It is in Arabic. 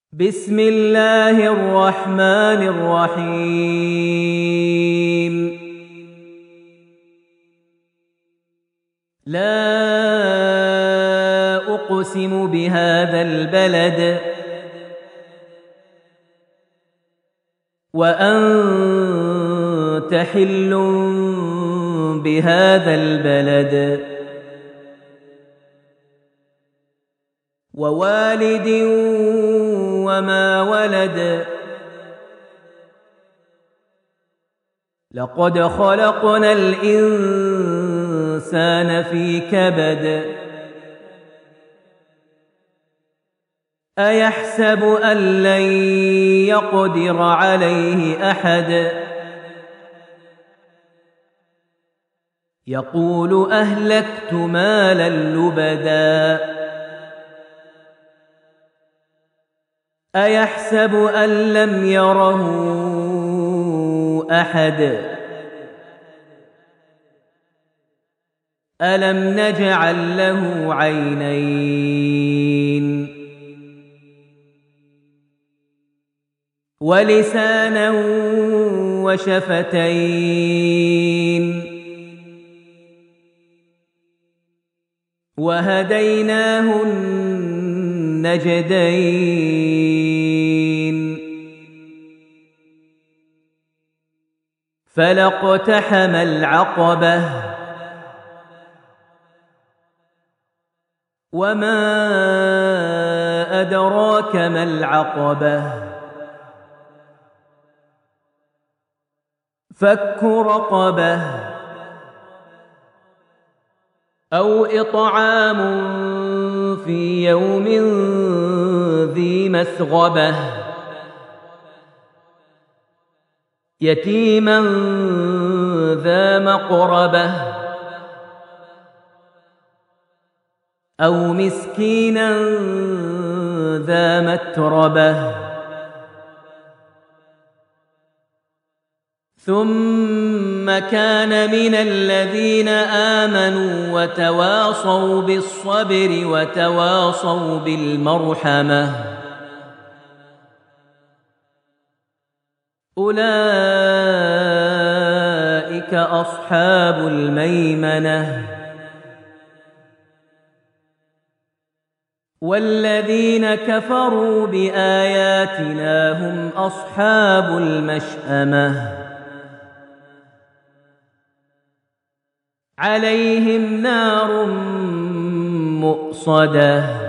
بسم الله الرحمن الرحيم. لا أقسم بهذا البلد وأنت حل بهذا البلد ووالد وما ولد لقد خلقنا الإنسان في كبد أيحسب أن لن يقدر عليه أحد يقول أهلكت مالا لبدا أيحسب أن لم يره أحد ألم نجعل له عينين ولسانا وشفتين وهديناه النجدين فلاقتحم العقبة وما أدراك ما العقبة فك رقبة أو إطعام في يوم ذي مسغبة يتيما ذا مقربة أو مسكينا ذا متربة ثم كان من الذين آمنوا وتواصوا بالصبر وتواصوا بالمرحمة أولئك أصحاب الميمنة والذين كفروا بآياتنا هم أصحاب المشأمة عليهم نار مؤصدة